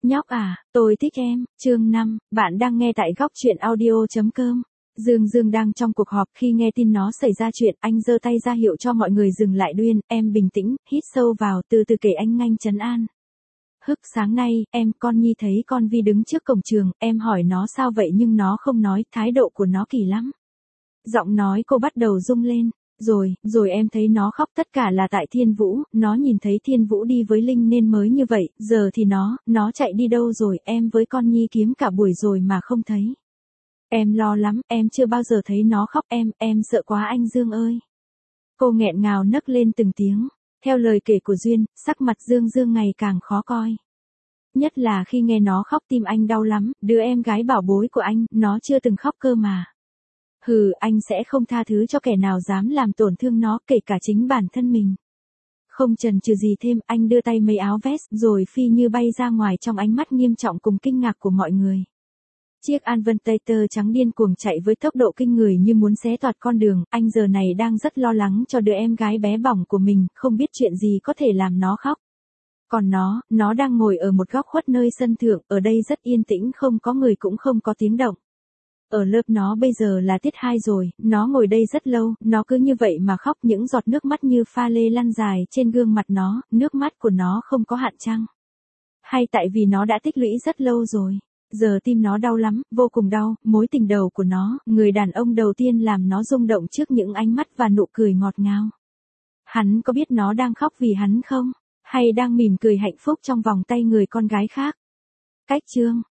Nhóc à, tôi thích em. Chương 5, bạn đang nghe tại góc truyện audio.com. Dương Dương đang trong cuộc họp khi nghe tin nó xảy ra chuyện, anh giơ tay ra hiệu cho mọi người dừng lại. Đuyên, em bình tĩnh, hít sâu vào, từ từ kể, anh nhanh trấn an. Hức, sáng nay, con Nhi thấy con Vi đứng trước cổng trường, em hỏi nó sao vậy nhưng nó không nói, thái độ của nó kỳ lắm. Giọng nói cô bắt đầu rung lên. Rồi em thấy nó khóc, tất cả là tại Thiên Vũ, nó nhìn thấy Thiên Vũ đi với Linh nên mới như vậy, giờ thì nó chạy đi đâu rồi, em với con Nhi kiếm cả buổi rồi mà không thấy. Em lo lắm, em chưa bao giờ thấy nó khóc, em sợ quá anh Dương ơi. Cô nghẹn ngào nấc lên từng tiếng. Theo lời kể của Duyên, sắc mặt Dương Dương ngày càng khó coi. Nhất là khi nghe nó khóc, tim anh đau lắm, đứa em gái bảo bối của anh, nó chưa từng khóc cơ mà. Hừ, anh sẽ không tha thứ cho kẻ nào dám làm tổn thương nó, kể cả chính bản thân mình. Không chần chừ gì thêm, anh đưa tay mấy áo vest rồi phi như bay ra ngoài trong ánh mắt nghiêm trọng cùng kinh ngạc của mọi người. Chiếc Avantator trắng điên cuồng chạy với tốc độ kinh người như muốn xé toạc con đường, anh giờ này đang rất lo lắng cho đứa em gái bé bỏng của mình, không biết chuyện gì có thể làm nó khóc. Còn nó đang ngồi ở một góc khuất nơi sân thượng, ở đây rất yên tĩnh, không có người cũng không có tiếng động. Ở lớp nó bây giờ là tiết 2 rồi, nó ngồi đây rất lâu, nó cứ như vậy mà khóc, những giọt nước mắt như pha lê lăn dài trên gương mặt nó, nước mắt của nó không có hạn chăng? Hay tại vì nó đã tích lũy rất lâu rồi? Giờ tim nó đau lắm, vô cùng đau, mối tình đầu của nó, người đàn ông đầu tiên làm nó rung động trước những ánh mắt và nụ cười ngọt ngào. Hắn có biết nó đang khóc vì hắn không? Hay đang mỉm cười hạnh phúc trong vòng tay người con gái khác? Cách chương